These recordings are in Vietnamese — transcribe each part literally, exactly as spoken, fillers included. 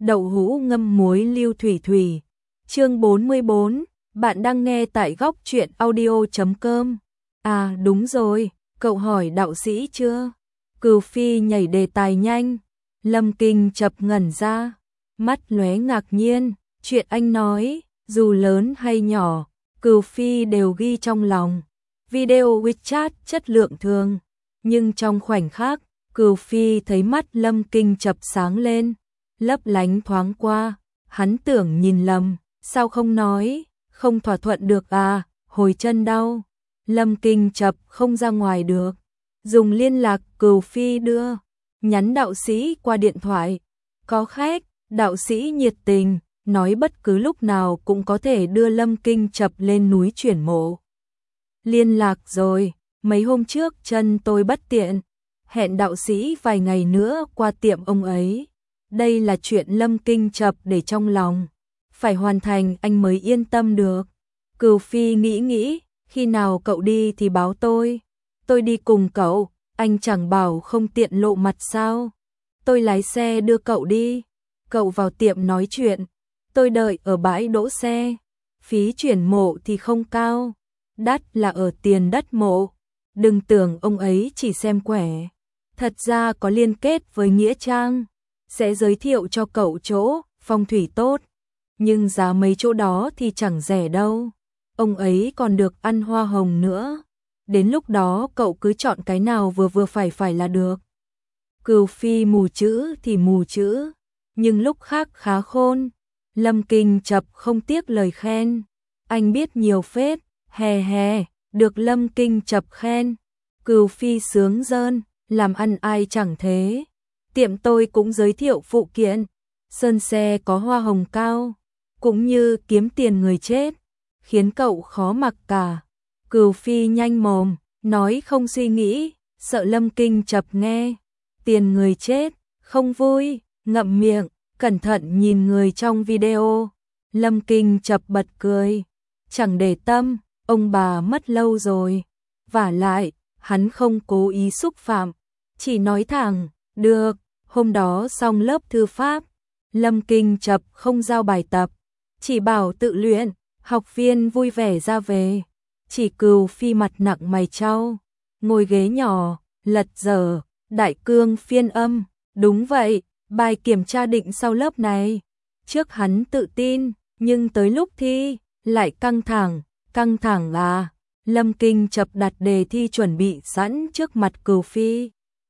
đậu hũ ngâm muối lưu thủy thủy. Chương bốn mươi bốn, bạn đang nghe tại góc truyện audio chấm com. À đúng rồi, cậu hỏi đạo sĩ chưa? Cừu Phi nhảy đề tài nhanh. Lâm Kinh chập ngẩn ra, mắt lóe ngạc nhiên, chuyện anh nói, dù lớn hay nhỏ, Cừu Phi đều ghi trong lòng. Video WeChat chất lượng thường, nhưng trong khoảnh khắc, Cừu Phi thấy mắt Lâm Kinh chập sáng lên, lấp lánh thoáng qua, hắn tưởng nhìn lầm, sao không nói, không thỏa thuận được à, hồi chân đau. Lâm Kinh chập không ra ngoài được, dùng liên lạc Cừu Phi đưa, nhắn đạo sĩ qua điện thoại. Có khách, đạo sĩ nhiệt tình, nói bất cứ lúc nào cũng có thể đưa Lâm Kinh chập lên núi chuyển mộ. Liên lạc rồi, mấy hôm trước chân tôi bất tiện, hẹn đạo sĩ vài ngày nữa qua tiệm ông ấy. Đây là chuyện Lâm Kinh chập để trong lòng, phải hoàn thành anh mới yên tâm được. Cừu Phi nghĩ nghĩ, khi nào cậu đi thì báo tôi. Tôi đi cùng cậu, anh chẳng bảo không tiện lộ mặt sao. Tôi lái xe đưa cậu đi, cậu vào tiệm nói chuyện, tôi đợi ở bãi đỗ xe. Phí chuyển mộ thì không cao, đắt là ở tiền đất mộ. Đừng tưởng ông ấy chỉ xem quẻ, thật ra có liên kết với Nghĩa Trang, sẽ giới thiệu cho cậu chỗ phong thủy tốt, nhưng giá mấy chỗ đó thì chẳng rẻ đâu. Ông ấy còn được ăn hoa hồng nữa. Đến lúc đó cậu cứ chọn cái nào vừa vừa phải phải là được. Cừu Phi mù chữ thì mù chữ, nhưng lúc khác khá khôn. Lâm Kinh chập không tiếc lời khen. Anh biết nhiều phết, hè hè, được Lâm Kinh chập khen. Cừu Phi sướng rơn, làm ăn ai chẳng thế. Tiệm tôi cũng giới thiệu phụ kiện, sơn xe có hoa hồng cao, cũng như kiếm tiền người chết, khiến cậu khó mặc cả. Cừu Phi nhanh mồm, nói không suy nghĩ, sợ Lâm Kinh chập nghe. Tiền người chết, không vui, ngậm miệng, cẩn thận nhìn người trong video. Lâm Kinh chập bật cười, chẳng để tâm, ông bà mất lâu rồi. Vả lại, hắn không cố ý xúc phạm, chỉ nói thẳng, được. Hôm đó xong lớp thư pháp, Lâm Kinh chập không giao bài tập, chỉ bảo tự luyện, học viên vui vẻ ra về. Chỉ Cừu Phi mặt nặng mày chau, ngồi ghế nhỏ, lật dở, đại cương phiên âm. Đúng vậy, bài kiểm tra định sau lớp này. Trước hắn tự tin, nhưng tới lúc thi, lại căng thẳng, căng thẳng à. Lâm Kinh chập đặt đề thi chuẩn bị sẵn trước mặt Cừu Phi.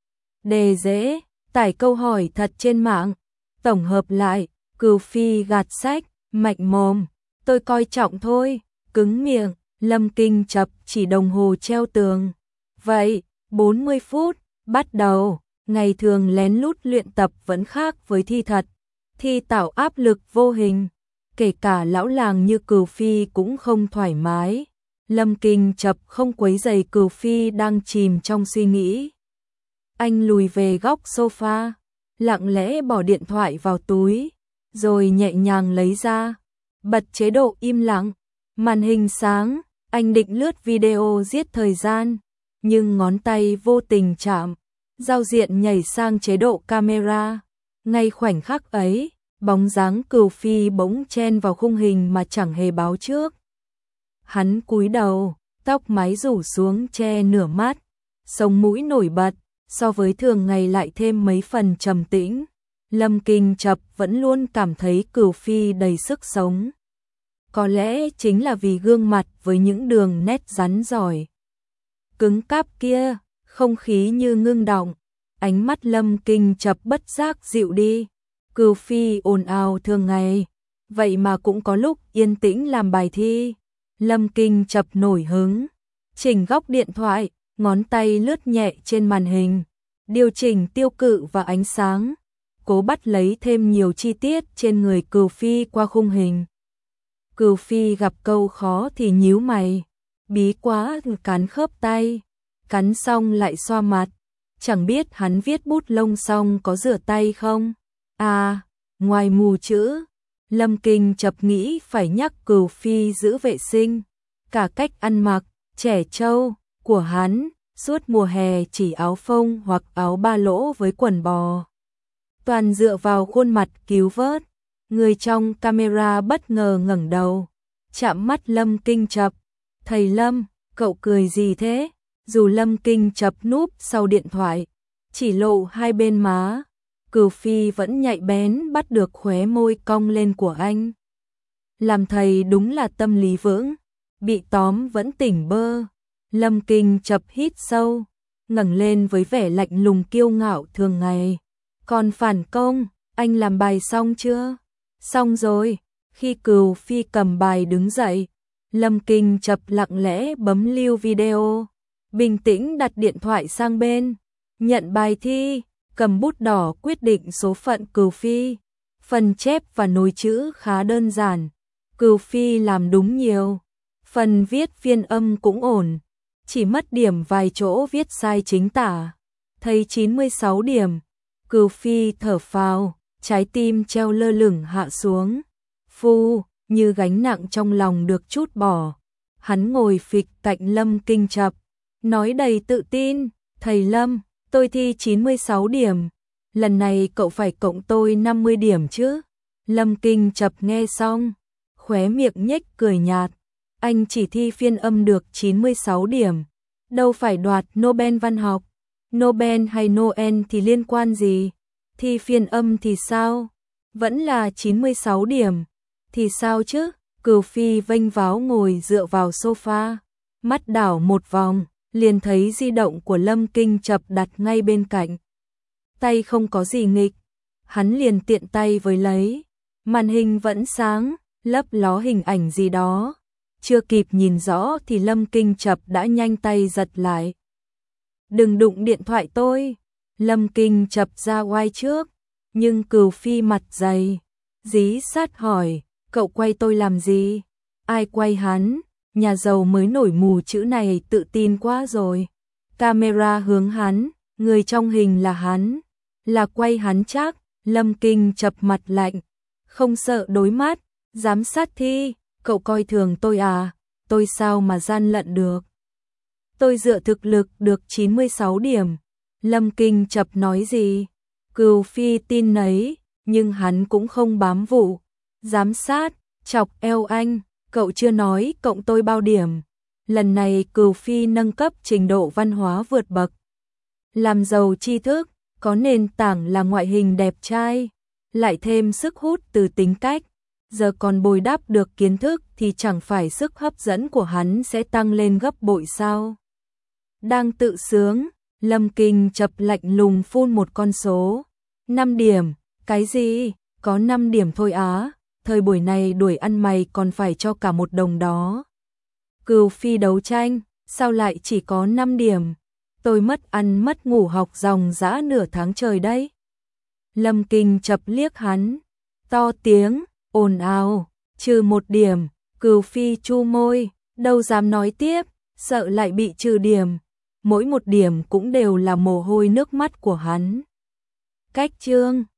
Đề dễ, tải câu hỏi thật trên mạng, tổng hợp lại. Cừu Phi gạt sách, mạnh mồm, tôi coi trọng thôi, cứng miệng. Lâm Kinh chập chỉ đồng hồ treo tường. Vậy, bốn mươi phút, bắt đầu. Ngày thường lén lút luyện tập vẫn khác với thi thật. Thi tạo áp lực vô hình, kể cả lão làng như Cừu Phi cũng không thoải mái. Lâm Kinh chập không quấy rầy Cừu Phi đang chìm trong suy nghĩ. Anh lùi về góc sofa, lặng lẽ bỏ điện thoại vào túi, rồi nhẹ nhàng lấy ra, bật chế độ im lặng. Màn hình sáng, anh định lướt video giết thời gian, nhưng ngón tay vô tình chạm, giao diện nhảy sang chế độ camera. Ngay khoảnh khắc ấy, bóng dáng Cừu Phi bỗng chen vào khung hình mà chẳng hề báo trước. Hắn cúi đầu, tóc mái rủ xuống che nửa mắt, sống mũi nổi bật, so với thường ngày lại thêm mấy phần trầm tĩnh. Lâm Kinh chập vẫn luôn cảm thấy Cừu Phi đầy sức sống. Có lẽ chính là vì gương mặt với những đường nét rắn giỏi, cứng cáp kia, không khí như ngưng đọng. Ánh mắt Lâm Kinh chập bất giác dịu đi. Cừu Phi ồn ào thường ngày, vậy mà cũng có lúc yên tĩnh làm bài thi. Lâm Kinh chập nổi hứng, chỉnh góc điện thoại, ngón tay lướt nhẹ trên màn hình, điều chỉnh tiêu cự và ánh sáng, cố bắt lấy thêm nhiều chi tiết trên người Cừu Phi qua khung hình. Cừu Phi gặp câu khó thì nhíu mày, bí quá cắn khớp tay, cắn xong lại xoa mặt, chẳng biết hắn viết bút lông xong có rửa tay không. À, ngoài mù chữ, Lâm Kinh chập nghĩ phải nhắc Cừu Phi giữ vệ sinh, cả cách ăn mặc, trẻ trâu của hắn, suốt mùa hè chỉ áo phông hoặc áo ba lỗ với quần bò. toàn dựa vào khuôn mặt cứu vớt. Người trong camera bất ngờ ngẩng đầu, chạm mắt Lâm Kinh Chập. Thầy Lâm, cậu cười gì thế? Dù Lâm Kinh Chập núp sau điện thoại, chỉ lộ hai bên má, Cửu Phi vẫn nhạy bén bắt được khóe môi cong lên của anh. Làm thầy đúng là tâm lý vững, bị tóm vẫn tỉnh bơ. Lâm Kinh Chập hít sâu, ngẩng lên với vẻ lạnh lùng kiêu ngạo thường ngày. Còn phản công, anh làm bài xong chưa? Xong rồi. Khi Cửu Phi cầm bài đứng dậy, Lâm Kinh Chập lặng lẽ bấm lưu video, bình tĩnh đặt điện thoại sang bên, nhận bài thi, cầm bút đỏ quyết định số phận Cửu Phi. Phần chép và nối chữ khá đơn giản, Cửu Phi làm đúng nhiều. Phần viết phiên âm cũng ổn, chỉ mất điểm vài chỗ viết sai chính tả. Thấy chín mươi sáu điểm, Cửu Phi thở phào, trái tim treo lơ lửng hạ xuống. Phu, như gánh nặng trong lòng được trút bỏ. Hắn ngồi phịch cạnh Lâm Kinh Chập, nói đầy tự tin, thầy Lâm, tôi thi chín mươi sáu điểm, lần này cậu phải cộng tôi năm mươi điểm chứ. Lâm Kinh Chập nghe xong, khóe miệng nhếch cười nhạt, anh chỉ thi phiên âm được chín mươi sáu điểm, đâu phải đoạt Nobel văn học. Nobel hay Noel thì liên quan gì? Thi phiên âm thì sao? Vẫn là chín mươi sáu điểm. Thì sao chứ? Cửu Phi vênh váo ngồi dựa vào sofa, mắt đảo một vòng, liền thấy di động của Lâm Kinh Chập đặt ngay bên cạnh. Tay không có gì nghịch, hắn liền tiện tay với lấy. Màn hình vẫn sáng, lấp ló hình ảnh gì đó. Chưa kịp nhìn rõ thì Lâm Kinh Chập đã nhanh tay giật lại. Đừng đụng điện thoại tôi. Lâm Kinh Chập ra oai trước, nhưng Cửu Phi mặt dày, dí sát hỏi, cậu quay tôi làm gì? Ai quay hắn? Nhà giàu mới nổi mù chữ này tự tin quá rồi. Camera hướng hắn, người trong hình là hắn, là quay hắn chắc. Lâm Kinh Chập mặt lạnh, không sợ đối mắt, giám sát thi, cậu coi thường tôi à? Tôi sao mà gian lận được? Tôi dựa thực lực được chín mươi sáu điểm. Lâm Kinh Chập nói gì? Cửu Phi tin nấy, nhưng hắn cũng không bám vụ. Giám sát, chọc eo anh, cậu chưa nói cộng tôi bao điểm. Lần này Cửu Phi nâng cấp trình độ văn hóa vượt bậc. Làm giàu tri thức, có nền tảng là ngoại hình đẹp trai, lại thêm sức hút từ tính cách. Giờ còn bồi đắp được kiến thức thì chẳng phải sức hấp dẫn của hắn sẽ tăng lên gấp bội sao? Đang tự sướng, Lâm Kinh Chập lạnh lùng phun một con số. năm điểm, cái gì? Có năm điểm thôi á, thời buổi này đuổi ăn mày còn phải cho cả một đồng đó. Cửu Phi đấu tranh, sao lại chỉ có năm điểm? Tôi mất ăn mất ngủ học dòng dã nửa tháng trời đấy. Lâm Kinh Chập liếc hắn, to tiếng, ồn ào, trừ một điểm. Cửu Phi chu môi, đâu dám nói tiếp, sợ lại bị trừ điểm. Mỗi một điểm cũng đều là mồ hôi nước mắt của hắn. Cách chương